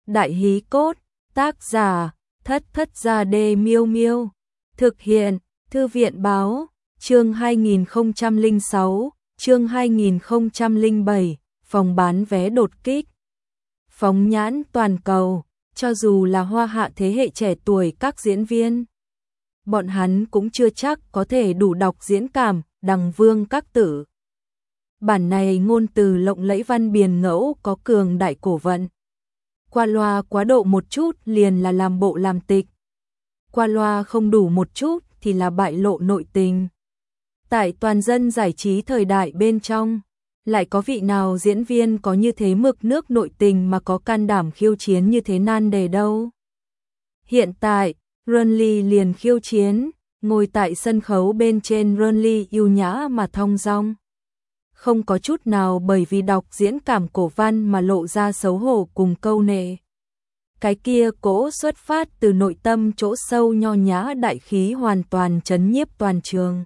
Đại hí cốt, tác giả, Thất Thất Gia Đê Miêu Miêu. Thực hiện, Thư viện báo, chương 2006, chương 2007, phòng bán vé đột kích. Phóng nhãn toàn cầu, cho dù là hoa hạ thế hệ trẻ tuổi các diễn viên, bọn hắn cũng chưa chắc có thể đủ đọc diễn cảm Đằng Vương Các Tử. Bản này ngôn từ lộng lẫy văn biền ngẫu có cường đại cổ vận. Qua loa quá độ một chút liền là làm bộ làm tịch. Qua loa không đủ một chút thì là bại lộ nội tình. Tại toàn dân giải trí thời đại bên trong, lại có vị nào diễn viên có như thế mực nước nội tình mà có can đảm khiêu chiến như thế nan đề đâu. Hiện tại, Renly liền khiêu chiến, ngồi tại sân khấu bên trên Renly yêu nhã mà thong dong. Không có chút nào bởi vì đọc diễn cảm cổ văn mà lộ ra xấu hổ cùng câu nệ. Cái kia cỗ xuất phát từ nội tâm chỗ sâu nho nhã đại khí hoàn toàn chấn nhiếp toàn trường.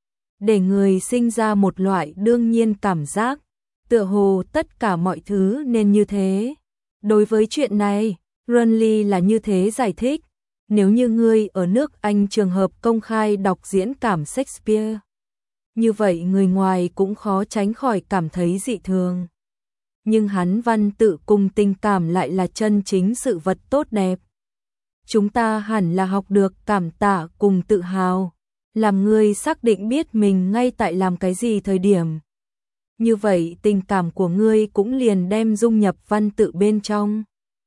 Để người sinh ra một loại đương nhiên cảm giác, tựa hồ tất cả mọi thứ nên như thế. Đối với chuyện này, Renly là như thế giải thích. Nếu như ngươi ở nước Anh trường hợp công khai đọc diễn cảm Shakespeare, như vậy người ngoài cũng khó tránh khỏi cảm thấy dị thường. Nhưng hắn văn tự cùng tình cảm lại là chân chính sự vật tốt đẹp. Chúng ta hẳn là học được cảm tạ cùng tự hào, làm ngươi xác định biết mình ngay tại làm cái gì thời điểm. Như vậy tình cảm của ngươi cũng liền đem dung nhập văn tự bên trong,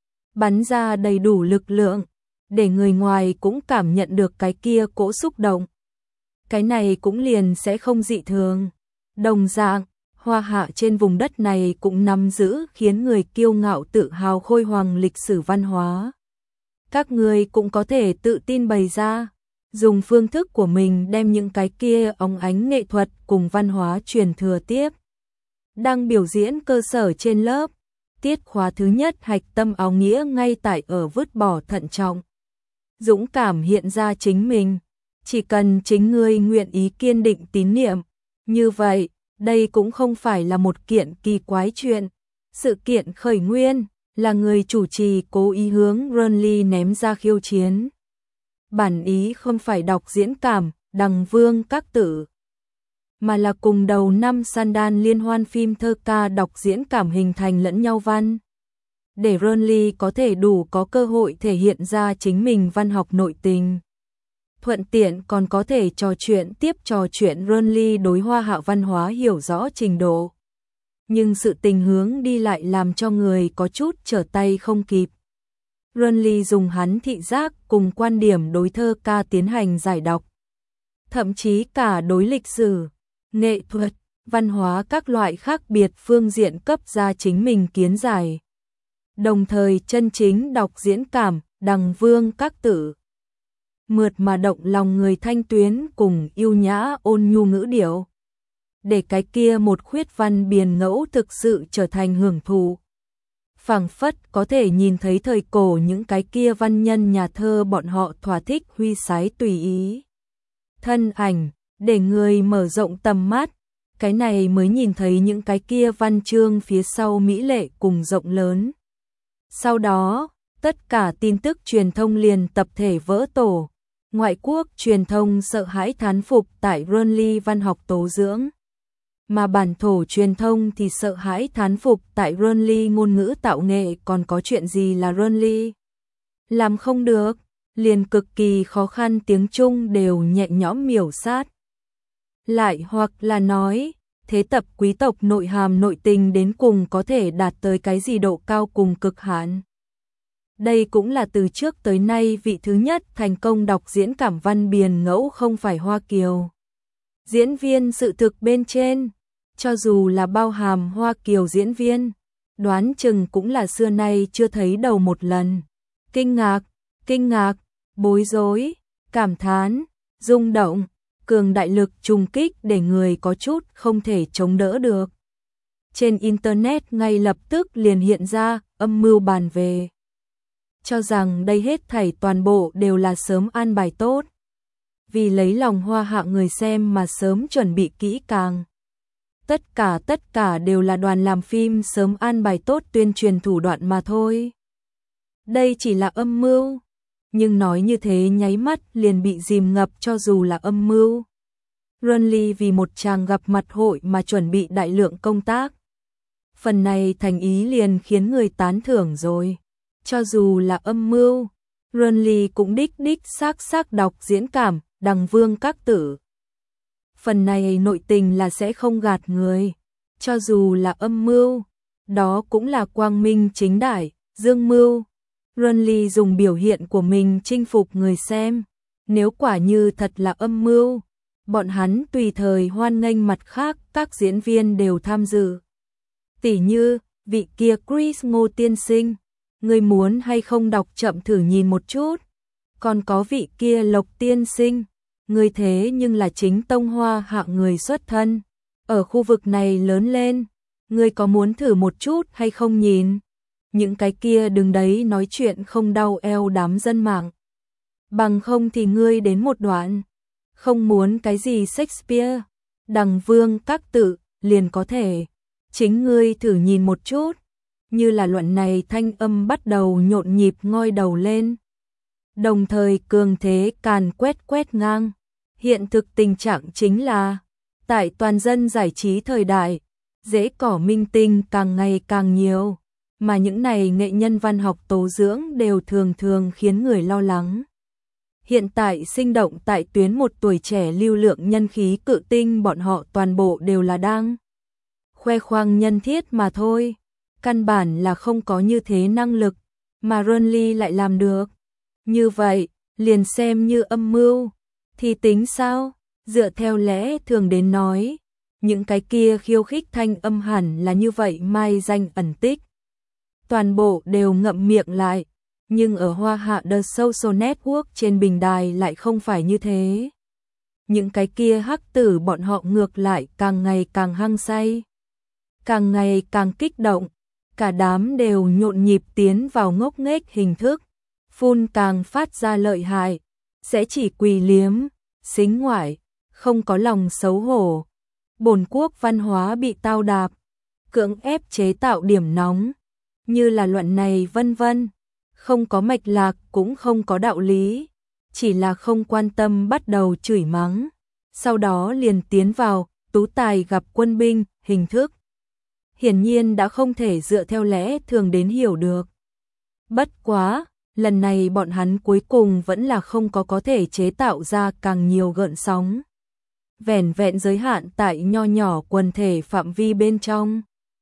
bắn ra đầy đủ lực lượng, để người ngoài cũng cảm nhận được cái kia cỗ xúc động. Cái này cũng liền sẽ không dị thường. Đồng dạng, hoa hạ trên vùng đất này cũng nắm giữ khiến người kiêu ngạo tự hào khôi hoàng lịch sử văn hóa. Các người cũng có thể tự tin bày ra, dùng phương thức của mình đem những cái kia óng ánh nghệ thuật cùng văn hóa truyền thừa tiếp. Đang biểu diễn cơ sở trên lớp, tiết khóa thứ nhất hạch tâm áo nghĩa ngay tại ở vứt bỏ thận trọng. Dũng cảm hiện ra chính mình, chỉ cần chính ngươi nguyện ý kiên định tín niệm. Như vậy, đây cũng không phải là một kiện kỳ quái chuyện. Sự kiện khởi nguyên là người chủ trì cố ý hướng Renly ném ra khiêu chiến. Bản ý không phải đọc diễn cảm Đằng Vương Các Tử, mà là cùng đầu năm Sandal liên hoan phim thơ ca đọc diễn cảm hình thành lẫn nhau văn. Để Renly có thể đủ có cơ hội thể hiện ra chính mình văn học nội tình. Thuận tiện còn có thể trò chuyện Renly đối hoa hạ văn hóa hiểu rõ trình độ. Nhưng sự tình hướng đi lại làm cho người có chút trở tay không kịp. Renly dùng hắn thị giác cùng quan điểm đối thơ ca tiến hành giải đọc. Thậm chí cả đối lịch sử, nghệ thuật, văn hóa các loại khác biệt phương diện cấp ra chính mình kiến giải. Đồng thời chân chính đọc diễn cảm Đằng Vương Các Tử. Mượt mà động lòng người thanh tuyến cùng yêu nhã ôn nhu ngữ điệu. Để cái kia một khuyết văn biền ngẫu thực sự trở thành hưởng thụ. Phảng phất có thể nhìn thấy thời cổ những cái kia văn nhân nhà thơ bọn họ thỏa thích huy sái tùy ý. Thân ảnh, để người mở rộng tầm mắt, cái này mới nhìn thấy những cái kia văn chương phía sau mỹ lệ cùng rộng lớn. Sau đó, tất cả tin tức truyền thông liền tập thể vỡ tổ. Ngoại quốc truyền thông sợ hãi thán phục tại Renly văn học tố dưỡng, mà bản thổ truyền thông thì sợ hãi thán phục tại Renly ngôn ngữ tạo nghệ. Còn có chuyện gì là Renly làm không được, liền cực kỳ khó khăn tiếng Trung đều nhẹ nhõm miểu sát. Lại hoặc là nói, thế tập quý tộc nội hàm nội tình đến cùng có thể đạt tới cái gì độ cao cùng cực hạn. Đây cũng là từ trước tới nay vị thứ nhất thành công đọc diễn cảm văn biền ngẫu không phải Hoa Kiều. Diễn viên sự thực bên trên, cho dù là bao hàm Hoa Kiều diễn viên, đoán chừng cũng là xưa nay chưa thấy đầu một lần. Kinh ngạc, bối rối, cảm thán, rung động, cường đại lực trùng kích để người có chút không thể chống đỡ được. Trên Internet ngay lập tức liền hiện ra âm mưu bàn về. Cho rằng đây hết thảy toàn bộ đều là sớm an bài tốt. Vì lấy lòng hoa hạ người xem mà sớm chuẩn bị kỹ càng. Tất cả đều là đoàn làm phim sớm an bài tốt tuyên truyền thủ đoạn mà thôi. đây chỉ là âm mưu. Nhưng nói như thế nháy mắt liền bị dìm ngập cho dù là âm mưu. Renly vì một chàng gặp mặt hội mà chuẩn bị đại lượng công tác. Phần này thành ý liền khiến người tán thưởng rồi. Cho dù là âm mưu, Renly cũng đích xác đọc diễn cảm, Đằng Vương Các Tử. Phần này nội tình là sẽ không gạt người. Cho dù là âm mưu, đó cũng là quang minh chính đại, dương mưu. Renly dùng biểu hiện của mình chinh phục người xem. Nếu quả như thật là âm mưu, bọn hắn tùy thời hoan nghênh mặt khác các diễn viên đều tham dự. Tỉ như, vị kia Chris Ngô tiên sinh, người muốn hay không đọc chậm thử nhìn một chút. Còn có vị kia Lộc tiên sinh, người thế nhưng là chính tông hoa hạng người xuất thân. Ở khu vực này lớn lên, người có muốn thử một chút hay không nhìn? Những cái kia đừng đấy nói chuyện không đau eo đám dân mạng. Bằng không thì ngươi đến một đoạn. Không muốn cái gì Shakespeare, Đằng Vương Các Tử, liền có thể. Chính ngươi thử nhìn một chút. Như là luận này thanh âm bắt đầu nhộn nhịp ngoi đầu lên. Đồng thời cường thế càn quét ngang. Hiện thực tình trạng chính là, tại toàn dân giải trí thời đại, dễ cỏ minh tinh càng ngày càng nhiều. Mà những này nghệ nhân văn học tố dưỡng đều thường khiến người lo lắng. Hiện tại sinh động tại tuyến một tuổi trẻ lưu lượng nhân khí cự tinh bọn họ toàn bộ đều là đang khoe khoang nhân thiết mà thôi. Căn bản là không có như thế năng lực, mà Renly lại làm được. Như vậy, liền xem như âm mưu, thì tính sao? Dựa theo lẽ thường đến nói, những cái kia khiêu khích thanh âm hẳn là như vậy mai danh ẩn tích. Toàn bộ đều ngậm miệng lại, nhưng ở Hoa Hạ The Social Network trên bình đài lại không phải như thế. Những cái kia hắc tử bọn họ ngược lại càng ngày càng hăng say, càng ngày càng kích động, cả đám đều nhộn nhịp tiến vào ngốc nghếch hình thức, phun càng phát ra lợi hại, sẽ chỉ quỳ liếm, xính ngoại, không có lòng xấu hổ. Bổn quốc văn hóa bị tao đạp, cưỡng ép chế tạo điểm nóng, như là luận này vân vân, không có mạch lạc cũng không có đạo lý, chỉ là không quan tâm bắt đầu chửi mắng, sau đó liền tiến vào tú tài gặp quân binh hình thức. Hiển nhiên đã không thể dựa theo lẽ thường đến hiểu được. Bất quá, lần này bọn hắn cuối cùng vẫn là không có thể chế tạo ra càng nhiều gợn sóng. Vẻn vẹn giới hạn tại nho nhỏ quần thể phạm vi bên trong.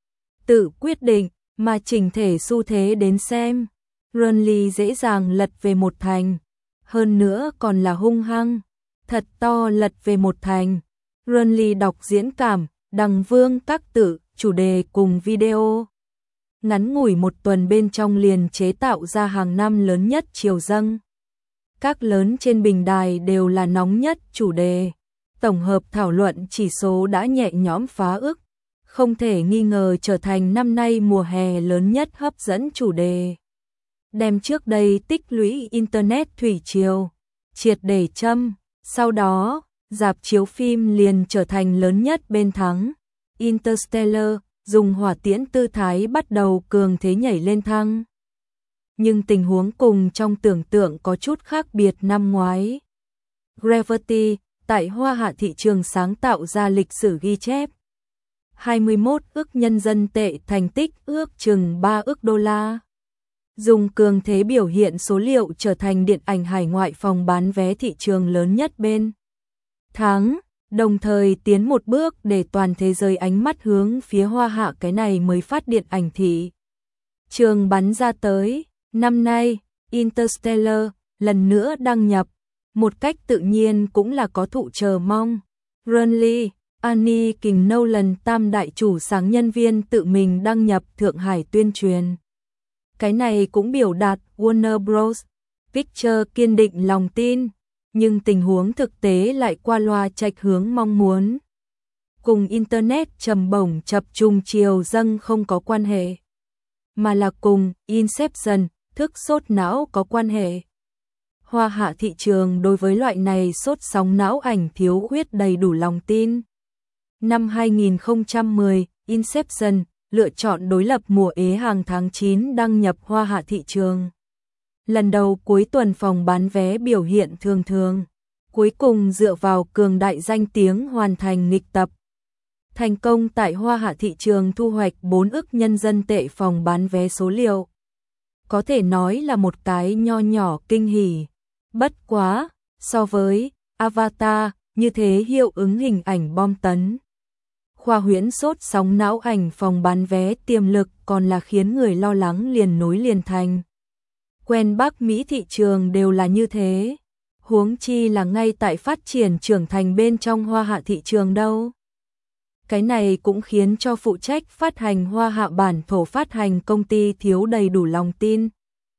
Tự quyết định, mà chỉnh thể xu thế đến xem, Renly dễ dàng lật về một thành, hơn nữa còn là hung hăng, thật to lật về một thành. Renly đọc diễn cảm, Đằng Vương Các Tử, chủ đề cùng video. Ngắn ngủi một tuần bên trong liền chế tạo ra hàng năm lớn nhất chiều dâng. Các lớn trên bình đài đều là nóng nhất chủ đề. Tổng hợp thảo luận chỉ số đã nhẹ nhõm phá ức, không thể nghi ngờ trở thành năm nay mùa hè lớn nhất hấp dẫn chủ đề. Đem trước đây tích lũy Internet thủy triều, triệt để châm, sau đó, rạp chiếu phim liền trở thành lớn nhất bên thắng. Interstellar, dùng hỏa tiễn tư thái bắt đầu cường thế nhảy lên thăng. Nhưng tình huống cùng trong tưởng tượng có chút khác biệt năm ngoái. Gravity, tại Hoa Hạ thị trường sáng tạo ra lịch sử ghi chép. 21 ức nhân dân tệ, thành tích ước chừng 3 ức đô la. Dùng cường thế biểu hiện số liệu trở thành điện ảnh hải ngoại phòng bán vé thị trường lớn nhất bên tháng, đồng thời tiến một bước để toàn thế giới ánh mắt hướng phía Hoa Hạ cái này mới phát điện ảnh thị trường bắn ra tới. Năm nay, Interstellar lần nữa đăng nhập, một cách tự nhiên cũng là có thụ chờ mong. Renly, Annie Kình Nolan tam đại chủ sáng nhân viên tự mình đăng nhập Thượng Hải tuyên truyền. Cái này cũng biểu đạt Warner Bros. Pictures kiên định lòng tin, nhưng tình huống thực tế lại qua loa chệch hướng mong muốn. Cùng Internet trầm bổng chập trùng chiều dâng không có quan hệ, mà là cùng Inception, thức sốt não có quan hệ. Hoa Hạ thị trường đối với loại này sốt sóng não ảnh thiếu khuyết đầy đủ lòng tin. Năm 2010, Inception lựa chọn đối lập mùa ế hàng tháng 9 đăng nhập Hoa Hạ thị trường. Lần đầu cuối tuần phòng bán vé biểu hiện thường thường, cuối cùng dựa vào cường đại danh tiếng hoàn thành nghịch tập. Thành công tại Hoa Hạ thị trường thu hoạch 4 ức nhân dân tệ phòng bán vé số liệu. Có thể nói là một cái nho nhỏ kinh hỉ. Bất quá, so với Avatar, như thế hiệu ứng hình ảnh bom tấn. Khoa huyễn sốt sóng não ảnh phòng bán vé tiềm lực còn là khiến người lo lắng liền nối liền thành. Quen Bắc Mỹ thị trường đều là như thế. Huống chi là ngay tại phát triển trưởng thành bên trong Hoa Hạ thị trường đâu. Cái này cũng khiến cho phụ trách phát hành Hoa Hạ bản thổ phát hành công ty thiếu đầy đủ lòng tin.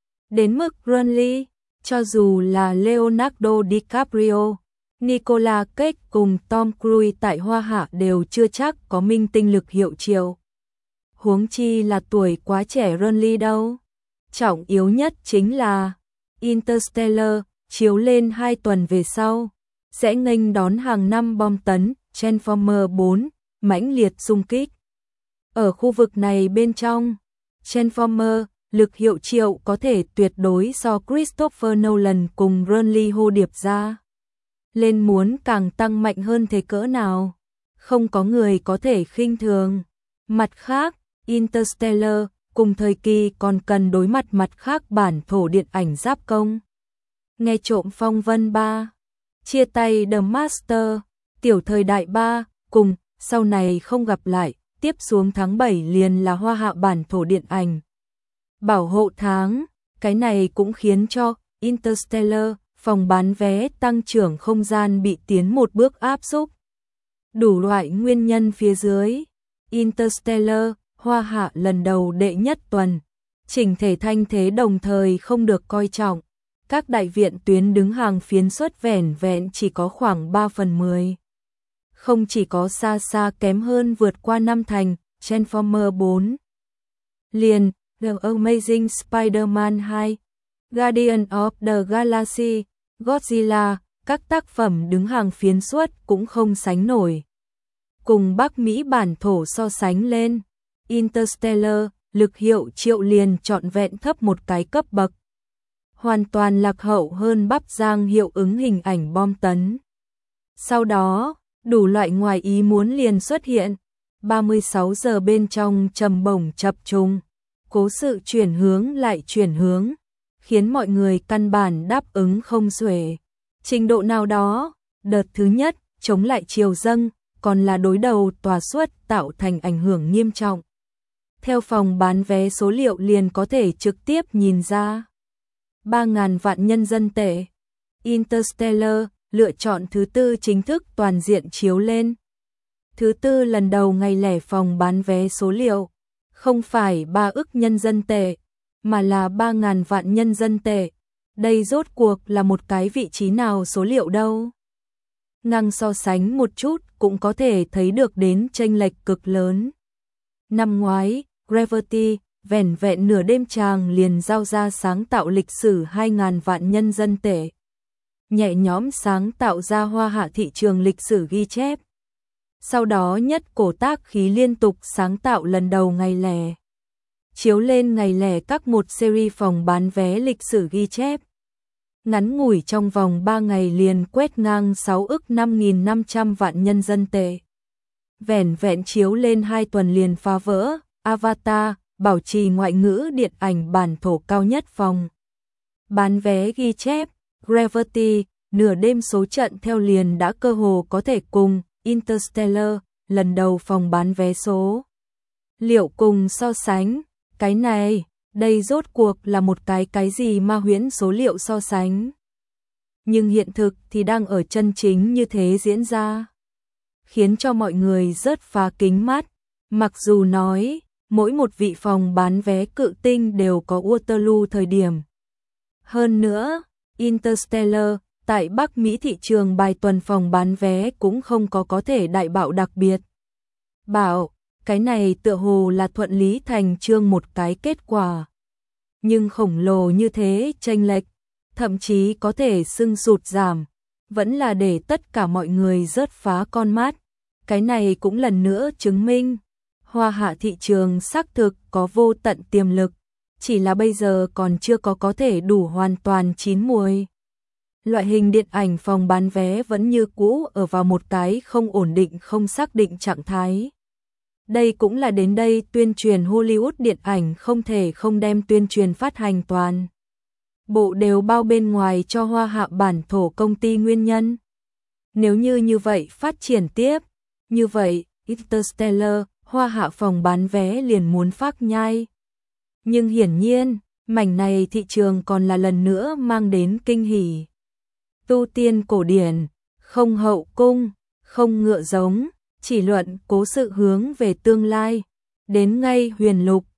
Đến mức Runly, cho dù là Leonardo DiCaprio, Nicolas Cage cùng Tom Cruise tại Hoa Hạ đều chưa chắc có minh tinh lực hiệu triệu. Huống chi là tuổi quá trẻ Runly đâu. Trọng yếu nhất chính là Interstellar chiếu lên 2 tuần về sau, sẽ nghênh đón hàng năm bom tấn Transformer 4, mãnh liệt xung kích. Ở khu vực này bên trong, Transformer, lực hiệu triệu có thể tuyệt đối so Christopher Nolan cùng Runly hô điệp ra. Lên muốn càng tăng mạnh hơn thế cỡ nào, không có người có thể khinh thường. Mặt khác, Interstellar cùng thời kỳ còn cần đối mặt khác bản thổ điện ảnh giáp công. Nghe trộm phong vân 3, chia tay The Master, tiểu thời đại 3, cùng sau này không gặp lại, tiếp xuống tháng 7 liền là Hoa Hạ bản thổ điện ảnh. Bảo hộ tháng, cái này cũng khiến cho Interstellar, phòng bán vé tăng trưởng không gian bị tiến một bước áp xúc. Đủ loại nguyên nhân phía dưới, Interstellar, Hoa Hạ lần đầu đệ nhất tuần, chỉnh thể thanh thế đồng thời không được coi trọng. Các đại viện tuyến đứng hàng phiến suất vẻn vẹn chỉ có khoảng 3/10. Không chỉ có xa xa kém hơn vượt qua năm thành, Transformer 4. Liền, The Amazing Spider-Man 2, Guardian of the Galaxy, Godzilla, các tác phẩm đứng hàng phiến suất cũng không sánh nổi. Cùng Bắc Mỹ bản thổ so sánh lên, Interstellar, lực hiệu triệu liền trọn vẹn thấp một cái cấp bậc. Hoàn toàn lạc hậu hơn Bắp Giang hiệu ứng hình ảnh bom tấn. Sau đó, đủ loại ngoài ý muốn liền xuất hiện. 36 giờ bên trong trầm bổng chập trùng, cố sự chuyển hướng lại chuyển hướng, khiến mọi người căn bản đáp ứng không xuể. Trình độ nào đó, đợt thứ nhất, chống lại triều dâng, còn là đối đầu tòa suất tạo thành ảnh hưởng nghiêm trọng. Theo phòng bán vé số liệu liền có thể trực tiếp nhìn ra. 3.000 vạn nhân dân tệ. Interstellar, lựa chọn thứ tư chính thức toàn diện chiếu lên. Thứ tư lần đầu ngày lẻ phòng bán vé số liệu, không phải 3 ức nhân dân tệ, mà là 3.000 vạn nhân dân tệ. Đây rốt cuộc là một cái vị trí nào số liệu đâu. Ngang so sánh một chút cũng có thể thấy được đến chênh lệch cực lớn. Năm ngoái, Gravity, vẻn vẹn nửa đêm tràng liền giao ra sáng tạo lịch sử 2.000 vạn nhân dân tệ. Nhẹ nhõm sáng tạo ra Hoa Hạ thị trường lịch sử ghi chép. Sau đó nhất cổ tác khí liên tục sáng tạo lần đầu ngày lẻ. Chiếu lên ngày lẻ các một series phòng bán vé lịch sử ghi chép. Ngắn ngủi trong vòng 3 ngày liền quét ngang 6 ức 5.500 vạn nhân dân tệ. Vẻn vẹn chiếu lên 2 tuần liền phá vỡ Avatar, bảo trì ngoại ngữ điện ảnh bản thổ cao nhất phòng bán vé ghi chép. Gravity, nửa đêm số trận theo liền đã cơ hồ có thể cùng Interstellar, lần đầu phòng bán vé số liệu cùng so sánh. Cái này, đây rốt cuộc là một cái gì ma huyễn số liệu so sánh. Nhưng hiện thực thì đang ở chân chính như thế diễn ra, khiến cho mọi người rất phá kính mắt. Mặc dù nói, mỗi một vị phòng bán vé cự tinh đều có Waterloo thời điểm. Hơn nữa, Interstellar, tại Bắc Mỹ thị trường bài tuần phòng bán vé cũng không có thể đại bạo đặc biệt. Bảo, cái này tựa hồ là thuận lý thành chương một cái kết quả. Nhưng khổng lồ như thế chênh lệch, thậm chí có thể sưng sụt giảm, vẫn là để tất cả mọi người rớt phá con mắt. Cái này cũng lần nữa chứng minh, Hoa Hạ thị trường xác thực có vô tận tiềm lực. chỉ là bây giờ còn chưa có thể đủ hoàn toàn chín muồi. Loại hình điện ảnh phòng bán vé vẫn như cũ ở vào một cái không ổn định không xác định trạng thái. Đây cũng là đến đây tuyên truyền Hollywood điện ảnh không thể không đem tuyên truyền phát hành toàn bộ đều bao bên ngoài cho Hoa Hạ bản thổ công ty nguyên nhân. Nếu như vậy phát triển tiếp, như vậy Interstellar, Hoa Hạ phòng bán vé liền muốn phác nhai. Nhưng hiển nhiên, mảnh này thị trường còn là lần nữa mang đến kinh hỉ. Tu tiên cổ điển, không hậu cung, không ngựa giống, chỉ luận cố sự hướng về tương lai. Đến ngay Huyền Lục,